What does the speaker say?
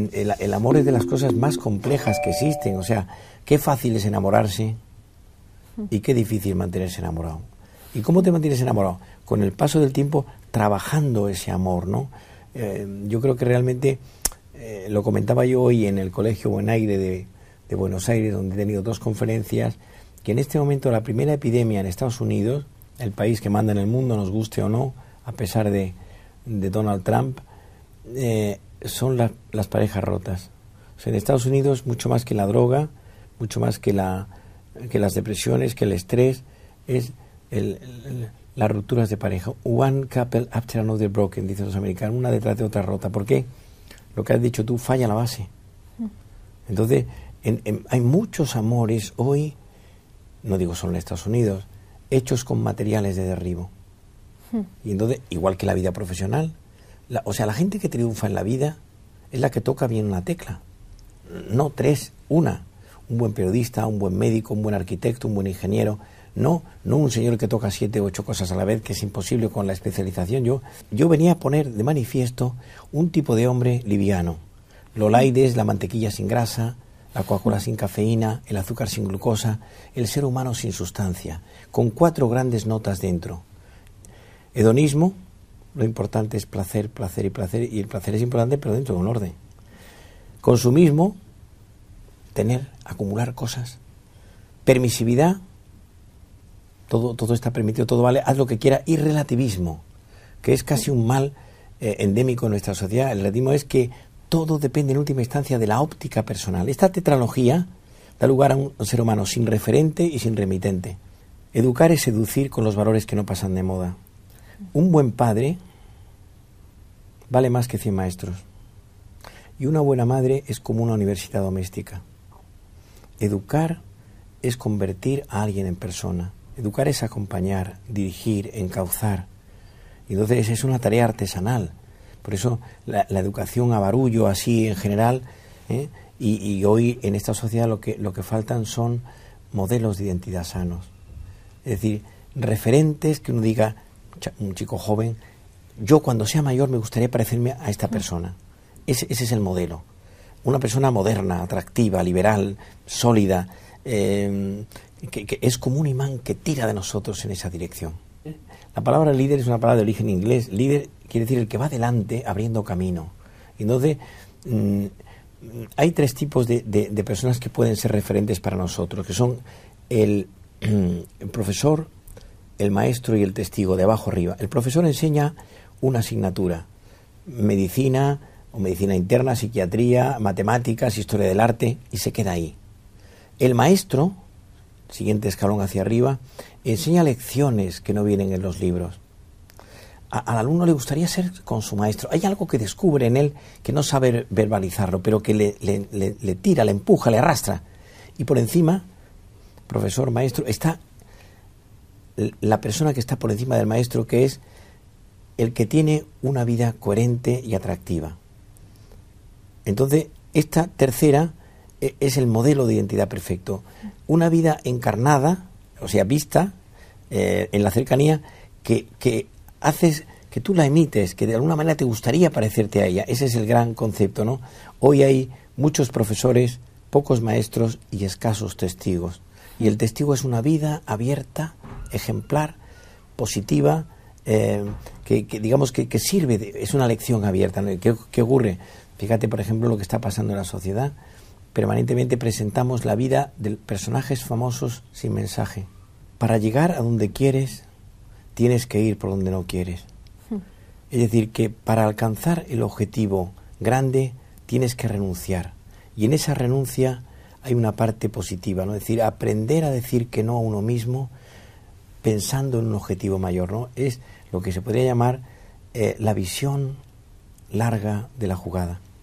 el amor es de las cosas más complejas que existen. O sea, qué fácil es enamorarse y qué difícil mantenerse enamorado. ¿Y cómo te mantienes enamorado? Con el paso del tiempo, trabajando ese amor, ¿no? Yo creo que realmente, lo comentaba yo hoy en el Colegio Buen Aire de Buenos Aires, donde he tenido 2 conferencias, que en este momento la primera epidemia en Estados Unidos, el país que manda en el mundo, nos guste o no, a pesar de Donald Trump, son las parejas rotas. O sea, en Estados Unidos, mucho más que la droga, mucho más que las depresiones, que el estrés, es las rupturas de pareja. One couple after another broken, dicen los americanos, una detrás de otra rota. ¿Por qué? Lo que has dicho tú, falla la base. Entonces, hay muchos amores hoy, no digo solo en Estados Unidos, hechos con materiales de derribo. Y entonces, igual que la vida profesional, o sea, la gente que triunfa en la vida es la que toca bien una tecla. No 3, una. Un buen periodista, un buen médico, un buen arquitecto, un buen ingeniero. No un señor que toca 7 u 8 cosas a la vez, que es imposible con la especialización. Yo venía a poner de manifiesto un tipo de hombre liviano. Lolaides, la mantequilla sin grasa, la Coca-Cola sin cafeína, el azúcar sin glucosa, el ser humano sin sustancia, con 4 grandes notas dentro. Hedonismo, lo importante es placer, placer y placer, y el placer es importante, pero dentro de un orden. Consumismo, acumular cosas. Permisividad, todo está permitido, todo vale, haz lo que quiera. Y relativismo, que es casi un mal endémico en nuestra sociedad. El relativismo es que todo depende en última instancia de la óptica personal. Esta tetralogía da lugar a un ser humano sin referente y sin remitente. Educar es seducir con los valores que no pasan de moda. Un buen padre vale más que 100 maestros. Y una buena madre es como una universidad doméstica. Educar es convertir a alguien en persona. Educar es acompañar, dirigir, encauzar. Y entonces es una tarea artesanal. Por eso la educación a barullo, así en general, y hoy en esta sociedad lo que faltan son modelos de identidad sanos. Es decir, referentes que uno diga, un chico joven, yo cuando sea mayor me gustaría parecerme a esta persona. Ese es el modelo. Una persona moderna, atractiva, liberal, sólida, que es como un imán que tira de nosotros en esa dirección. La palabra líder es una palabra de origen inglés. Líder quiere decir el que va adelante abriendo camino. Entonces, hay 3 tipos de personas que pueden ser referentes para nosotros, que son el profesor, el maestro y el testigo, de abajo arriba. El profesor enseña una asignatura, medicina o medicina interna, psiquiatría, matemáticas, historia del arte, y se queda ahí. El maestro, siguiente escalón hacia arriba, enseña lecciones que no vienen en los libros. Al alumno le gustaría ser con su maestro. Hay algo que descubre en él que no sabe verbalizarlo, pero que le tira, le empuja, le arrastra. Y por encima, profesor, maestro, está la persona que está por encima del maestro, que es el que tiene una vida coherente y atractiva. Entonces, esta tercera es el modelo de identidad perfecto. Una vida encarnada, o sea, vista en la cercanía, que haces, que tú la emites, que de alguna manera te gustaría parecerte a ella. Ese es el gran concepto, ¿no? Hoy hay muchos profesores, pocos maestros y escasos testigos. Y el testigo es una vida abierta, ejemplar, positiva, que digamos que sirve, es una lección abierta, ¿no? ¿Qué ocurre? Fíjate, por ejemplo, lo que está pasando en la sociedad. Permanentemente presentamos la vida de personajes famosos sin mensaje. Para llegar a donde quieres, tienes que ir por donde no quieres. Es decir, que para alcanzar el objetivo grande, tienes que renunciar. Y en esa renuncia hay una parte positiva, ¿no? Es decir, aprender a decir que no a uno mismo pensando en un objetivo mayor, ¿no? Es lo que se podría llamar la visión larga de la jugada.